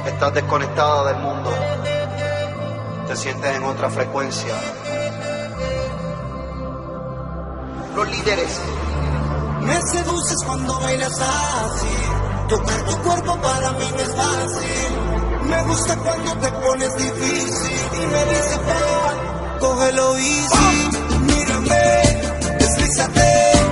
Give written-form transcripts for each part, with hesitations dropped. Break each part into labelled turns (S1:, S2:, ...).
S1: Estás desconectada del mundo, te sientes en otra frecuencia. Los líderes.
S2: Me seduces cuando bailas así, tocar tu cuerpo para mí no es fácil. Me gusta cuando te pones difícil y me dices ven, cógelo easy. Mírame, deslízate.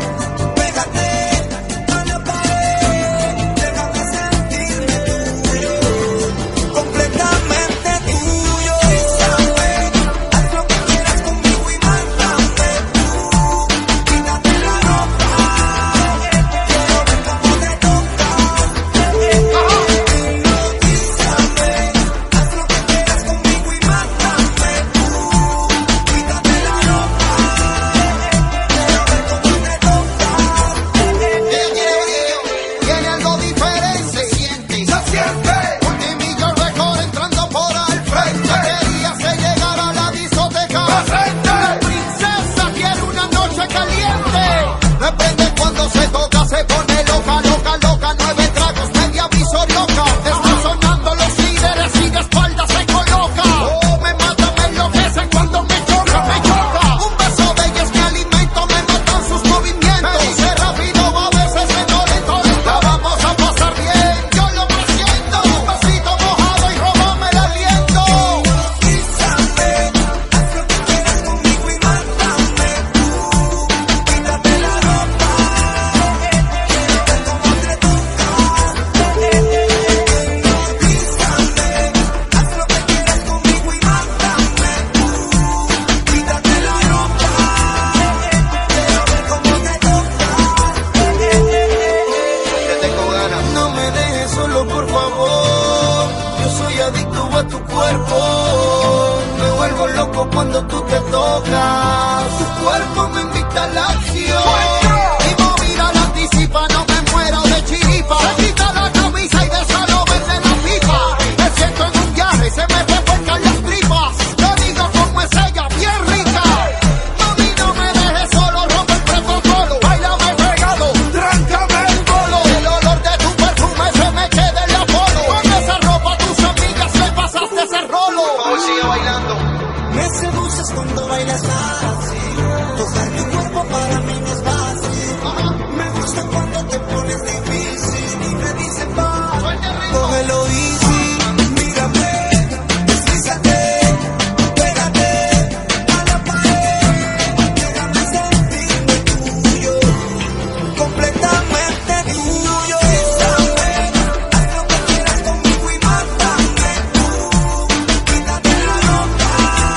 S2: Por favor, yo soy adicto a tu cuerpo. Me vuelvo loco cuando tú te tocas. Tu cuerpo me invita a la acción. Mi movida la anticipa, no me muero de chiripa. Se quita la camisa y de solo vende la pipa. Me siento en un viaje, se me refrescan las tripas. Te digo cómo es ella, bien rica. Mami, no me dejes solo, rompe el protocolo. Báilame pegado, tráncame el bolo. El olor de tu perfume se me queda en la polo. Con esa ropa a tus amigas le pasaste ese rolo.
S1: Hoy sigue bailando.
S2: Me seduces cuando bailas así. Tocar tu cuerpo para mí no es fácil. Me gusta cuando te pones difícil y me dices va, cógelo easy. Mírame, deslízate, pégate a la pared. Déjame sentirme tuyo, completamente tuyo. Bésame, haz lo que quieras conmigo y mátame tú. Quítate la ropa,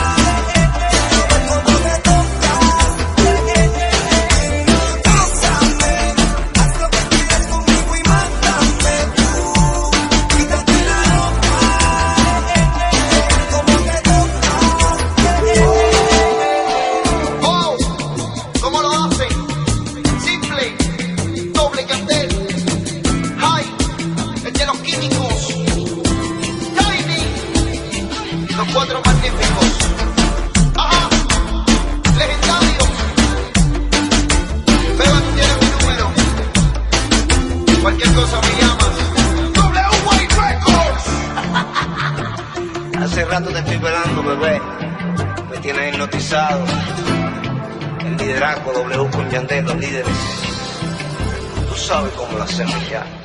S2: quiero ver cómo te tocas. Hipnotízame, haz lo que quieras conmigo y mátame tú. Quítate la ropa, quiero ver cómo te tocas.
S1: Oh, ¿cómo lo hacen? Simple, doble cartel. High, el de los químicos. Tiny, los cuatro magníficos. Ajá, legendario. Beba, tú tienes mi número. Cualquier cosa me llamas. W-Way Records. Hace rato te estoy velando, bebé. Me tienes hipnotizado. El liderazgo W con Yandel, los líderes. Tú sabes cómo lo hacemos ya.